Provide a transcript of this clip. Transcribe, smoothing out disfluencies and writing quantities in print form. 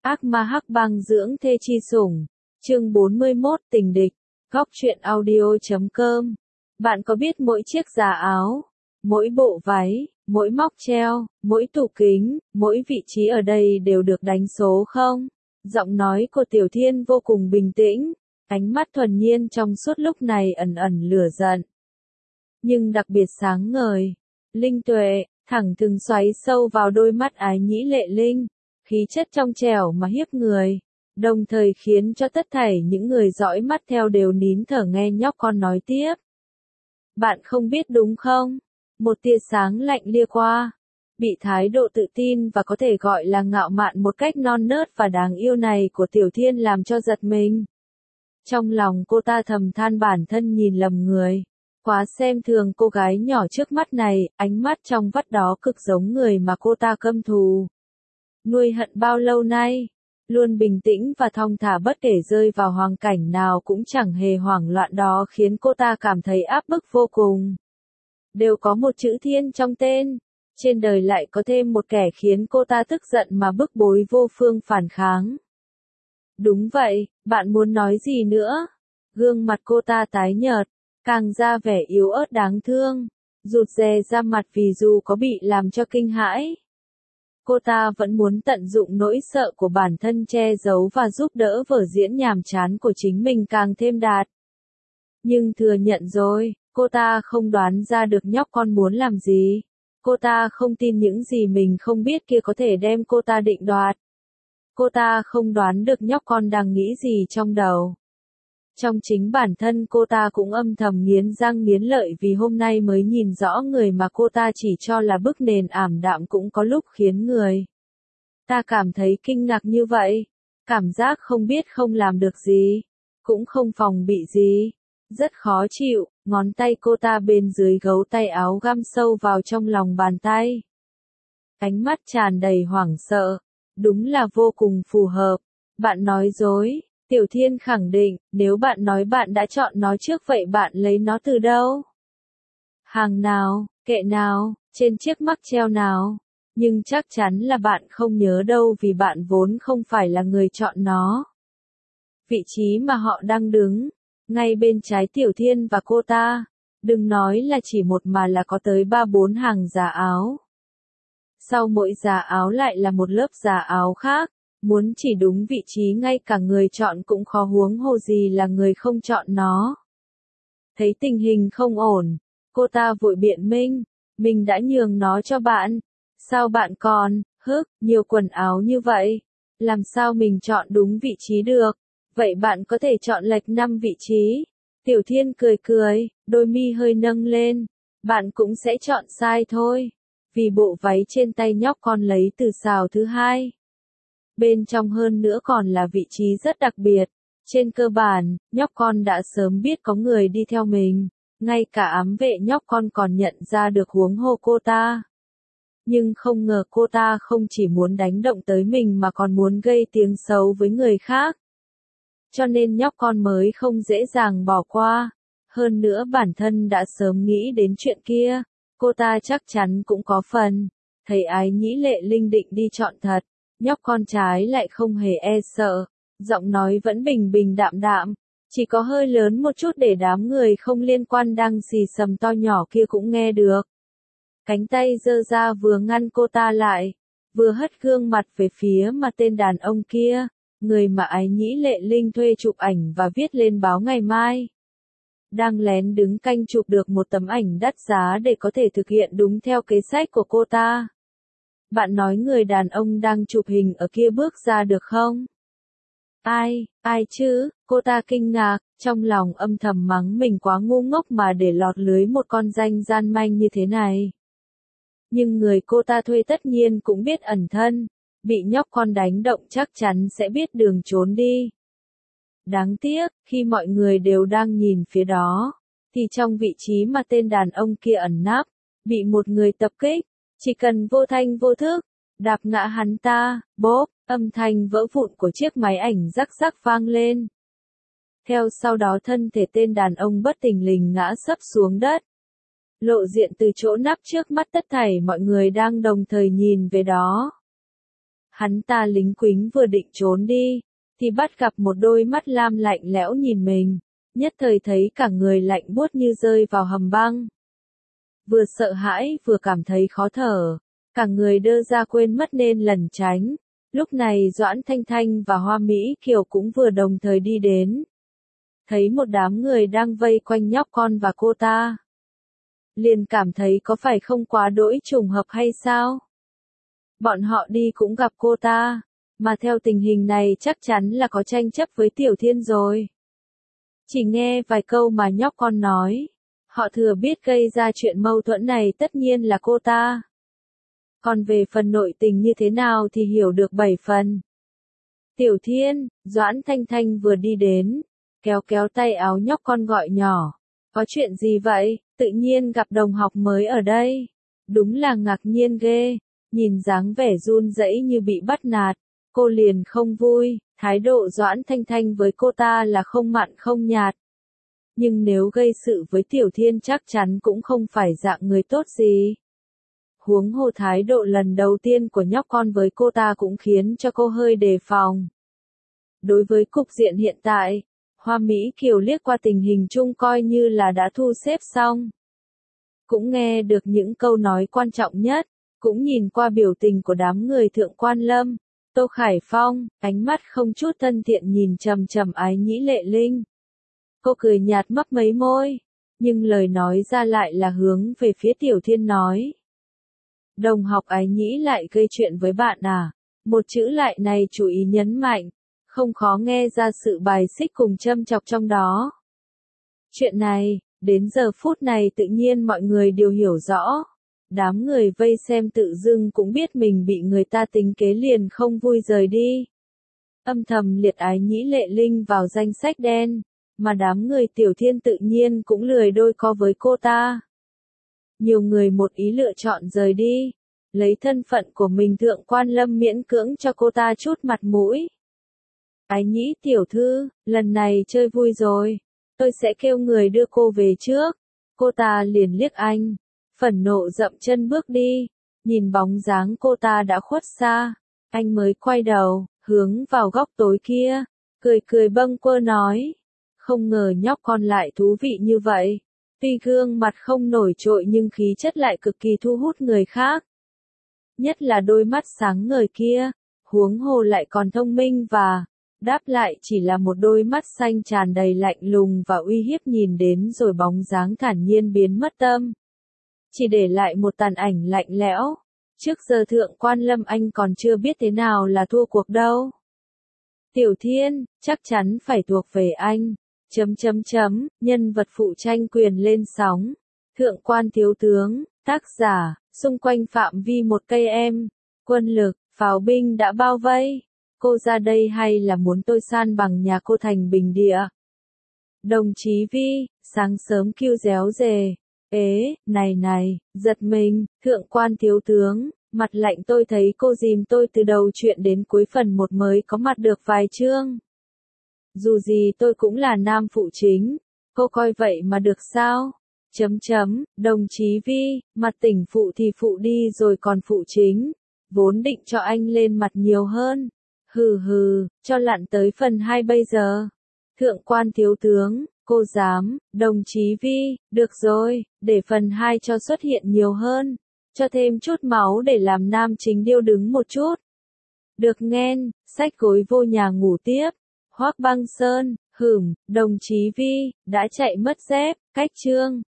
Ác ma hắc băng dưỡng thê chi sủng. Chương 41 tình địch. Góc truyện audio.com. Bạn có biết mỗi chiếc giá áo, mỗi bộ váy, mỗi móc treo, mỗi tủ kính, mỗi vị trí ở đây đều được đánh số không? Giọng nói của Tiểu Thiên vô cùng bình tĩnh, ánh mắt thuần nhiên trong suốt lúc này ẩn ẩn lửa giận. Nhưng đặc biệt sáng ngời, linh tuệ, thẳng thừng xoáy sâu vào đôi mắt ái nhĩ lệ linh, khí chất trong trẻo mà hiếp người, đồng thời khiến cho tất thảy những người dõi mắt theo đều nín thở nghe nhóc con nói tiếp. Bạn không biết đúng không? Một tia sáng lạnh lia qua. Bị thái độ tự tin và có thể gọi là ngạo mạn một cách non nớt và đáng yêu này của Tiểu Thiên làm cho giật mình. Trong lòng cô ta thầm than bản thân nhìn lầm người. Quá xem thường cô gái nhỏ trước mắt này, ánh mắt trong vắt đó cực giống người mà cô ta căm thù. Nuôi hận bao lâu nay, luôn bình tĩnh và thong thả bất kể rơi vào hoàn cảnh nào cũng chẳng hề hoảng loạn đó khiến cô ta cảm thấy áp bức vô cùng. Đều có một chữ Thiên trong tên, trên đời lại có thêm một kẻ khiến cô ta tức giận mà bức bối vô phương phản kháng. Đúng vậy, bạn muốn nói gì nữa? Gương mặt cô ta tái nhợt, càng ra vẻ yếu ớt đáng thương, rụt rè ra mặt vì dù có bị làm cho kinh hãi. Cô ta vẫn muốn tận dụng nỗi sợ của bản thân che giấu và giúp đỡ vở diễn nhàm chán của chính mình càng thêm đạt. Nhưng thừa nhận rồi, cô ta không đoán ra được nhóc con muốn làm gì. Cô ta không tin những gì mình không biết kia có thể đem cô ta định đoạt. Cô ta không đoán được nhóc con đang nghĩ gì trong đầu. Trong chính bản thân cô ta cũng âm thầm nghiến răng nghiến lợi vì hôm nay mới nhìn rõ người mà cô ta chỉ cho là bức nền ảm đạm cũng có lúc khiến người ta cảm thấy kinh ngạc như vậy. Cảm giác không biết không làm được gì, cũng không phòng bị gì. Rất khó chịu, ngón tay cô ta bên dưới gấu tay áo găm sâu vào trong lòng bàn tay. Ánh mắt tràn đầy hoảng sợ, đúng là vô cùng phù hợp. Bạn nói dối. Tiểu Thiên khẳng định, nếu bạn nói bạn đã chọn nó trước vậy bạn lấy nó từ đâu? Hàng nào, kệ nào, trên chiếc mắc treo nào? Nhưng chắc chắn là bạn không nhớ đâu vì bạn vốn không phải là người chọn nó. Vị trí mà họ đang đứng, ngay bên trái Tiểu Thiên và cô ta, đừng nói là chỉ một mà là có tới 3-4 hàng giá áo. Sau mỗi giá áo lại là một lớp giá áo khác. Muốn chỉ đúng vị trí ngay cả người chọn cũng khó huống hồ gì là người không chọn nó. Thấy tình hình không ổn, cô ta vội biện minh, mình đã nhường nó cho bạn. Sao bạn còn, nhiều quần áo như vậy? Làm sao mình chọn đúng vị trí được? Vậy bạn có thể chọn lệch 5 vị trí. Tiểu Thiên cười cười, đôi mi hơi nâng lên. Bạn cũng sẽ chọn sai thôi. Vì bộ váy trên tay nhóc con lấy từ sào thứ 2. Bên trong hơn nữa còn là vị trí rất đặc biệt. Trên cơ bản, nhóc con đã sớm biết có người đi theo mình. Ngay cả ám vệ nhóc con còn nhận ra được huống hồ cô ta. Nhưng không ngờ cô ta không chỉ muốn đánh động tới mình mà còn muốn gây tiếng xấu với người khác. Cho nên nhóc con mới không dễ dàng bỏ qua. Hơn nữa bản thân đã sớm nghĩ đến chuyện kia. Cô ta chắc chắn cũng có phần. Thấy ái nhĩ lệ linh định đi chọn thật. Nhóc con trái lại không hề e sợ, giọng nói vẫn bình bình đạm đạm, chỉ có hơi lớn một chút để đám người không liên quan đang xì xầm to nhỏ kia cũng nghe được. Cánh tay giơ ra vừa ngăn cô ta lại, vừa hất gương mặt về phía mà tên đàn ông kia, người mà ái nhĩ lệ linh thuê chụp ảnh và viết lên báo ngày mai. Đang lén đứng canh chụp được một tấm ảnh đắt giá để có thể thực hiện đúng theo kế sách của cô ta. Bạn nói người đàn ông đang chụp hình ở kia bước ra được không? Ai chứ? Cô ta kinh ngạc, trong lòng âm thầm mắng mình quá ngu ngốc mà để lọt lưới một con danh gian manh như thế này. Nhưng người cô ta thuê tất nhiên cũng biết ẩn thân, bị nhóc con đánh động chắc chắn sẽ biết đường trốn đi. Đáng tiếc, khi mọi người đều đang nhìn phía đó, thì trong vị trí mà tên đàn ông kia ẩn nấp, bị một người tập kích. Chỉ cần vô thanh vô thức, đạp ngã hắn ta, bốp, âm thanh vỡ vụn của chiếc máy ảnh rắc rắc vang lên. Theo sau đó thân thể tên đàn ông bất thình lình ngã sấp xuống đất. Lộ diện từ chỗ nắp trước mắt tất thảy mọi người đang đồng thời nhìn về đó. Hắn ta lính quính vừa định trốn đi, thì bắt gặp một đôi mắt lam lạnh lẽo nhìn mình, nhất thời thấy cả người lạnh buốt như rơi vào hầm băng. Vừa sợ hãi vừa cảm thấy khó thở, cả người đơ ra quên mất nên lẩn tránh. Lúc này Doãn Thanh Thanh và Hoa Mỹ Kiều cũng vừa đồng thời đi đến. Thấy một đám người đang vây quanh nhóc con và cô ta. Liền cảm thấy có phải không quá đỗi trùng hợp hay sao? Bọn họ đi cũng gặp cô ta, mà theo tình hình này chắc chắn là có tranh chấp với Tiểu Thiên rồi. Chỉ nghe vài câu mà nhóc con nói, họ thừa biết gây ra chuyện mâu thuẫn này tất nhiên là cô ta. Còn về phần nội tình như thế nào thì hiểu được 7 phần. Tiểu Thiên, Doãn Thanh Thanh vừa đi đến, kéo kéo tay áo nhóc con gọi nhỏ. Có chuyện gì vậy, tự nhiên gặp đồng học mới ở đây. Đúng là ngạc nhiên ghê, nhìn dáng vẻ run rẩy như bị bắt nạt, cô liền không vui, thái độ Doãn Thanh Thanh với cô ta là không mặn không nhạt. Nhưng nếu gây sự với Tiểu Thiên chắc chắn cũng không phải dạng người tốt gì. Huống hồ thái độ lần đầu tiên của nhóc con với cô ta cũng khiến cho cô hơi đề phòng. Đối với cục diện hiện tại, Hoa Mỹ Kiều liếc qua tình hình chung coi như là đã thu xếp xong. Cũng nghe được những câu nói quan trọng nhất, cũng nhìn qua biểu tình của đám người Thượng Quan Lâm, Tô Khải Phong, ánh mắt không chút thân thiện nhìn trầm trầm Ái Nhĩ Lệ Linh. Cô cười nhạt mấp mấy môi, nhưng lời nói ra lại là hướng về phía Tiểu Thiên nói. Đồng học Ái Nhĩ lại gây chuyện với bạn à? Một chữ lại này chú ý nhấn mạnh, không khó nghe ra sự bài xích cùng châm chọc trong đó. Chuyện này, đến giờ phút này tự nhiên mọi người đều hiểu rõ. Đám người vây xem tự dưng cũng biết mình bị người ta tính kế liền không vui rời đi. Âm thầm liệt Ái Nhĩ Lệ Linh vào danh sách đen, mà đám người Tiểu Thiên tự nhiên cũng lười đôi co với cô ta. Nhiều người một ý lựa chọn rời đi, lấy thân phận của mình Thượng Quan Lâm miễn cưỡng cho cô ta chút mặt mũi. Ái Nhĩ tiểu thư, lần này chơi vui rồi, tôi sẽ kêu người đưa cô về trước. Cô ta liền liếc anh, phẫn nộ dậm chân bước đi, nhìn bóng dáng cô ta đã khuất xa, anh mới quay đầu, hướng vào góc tối kia, cười cười bâng quơ nói. Không ngờ nhóc con lại thú vị như vậy. Tuy gương mặt không nổi trội nhưng khí chất lại cực kỳ thu hút người khác. Nhất là đôi mắt sáng ngời kia, huống hồ lại còn thông minh và đáp lại chỉ là một đôi mắt xanh tràn đầy lạnh lùng và uy hiếp nhìn đến rồi bóng dáng thản nhiên biến mất tâm. Chỉ để lại một tàn ảnh lạnh lẽo. Trước giờ Thượng Quan Lâm anh còn chưa biết thế nào là thua cuộc đâu. Tiểu Thiên, chắc chắn phải thuộc về anh. Nhân vật phụ tranh quyền lên sóng. Thượng Quan Thiếu Tướng, tác giả, xung quanh phạm vi 1 cây em. Quân lực, pháo binh đã bao vây. Cô ra đây hay là muốn tôi san bằng nhà cô thành bình địa? Đồng chí Vi, sáng sớm kêu réo rề. Ế, này, giật mình, Thượng Quan Thiếu Tướng, mặt lạnh tôi thấy cô dìm tôi từ đầu chuyện đến cuối phần 1 mới có mặt được vài chương. Dù gì tôi cũng là nam phụ chính, cô coi vậy mà được sao? Đồng chí Vi, mặt tỉnh phụ thì phụ đi rồi còn phụ chính, vốn định cho anh lên mặt nhiều hơn. Hừ, cho lặn tới phần 2 bây giờ. Thượng Quan Thiếu Tướng, cô dám, đồng chí Vi, được rồi, để phần 2 cho xuất hiện nhiều hơn, cho thêm chút máu để làm nam chính điêu đứng một chút. Được nghen, xách gối vô nhà ngủ tiếp. Hoắc Băng Sơn, đồng chí Vi, đã chạy mất dép, cách chương.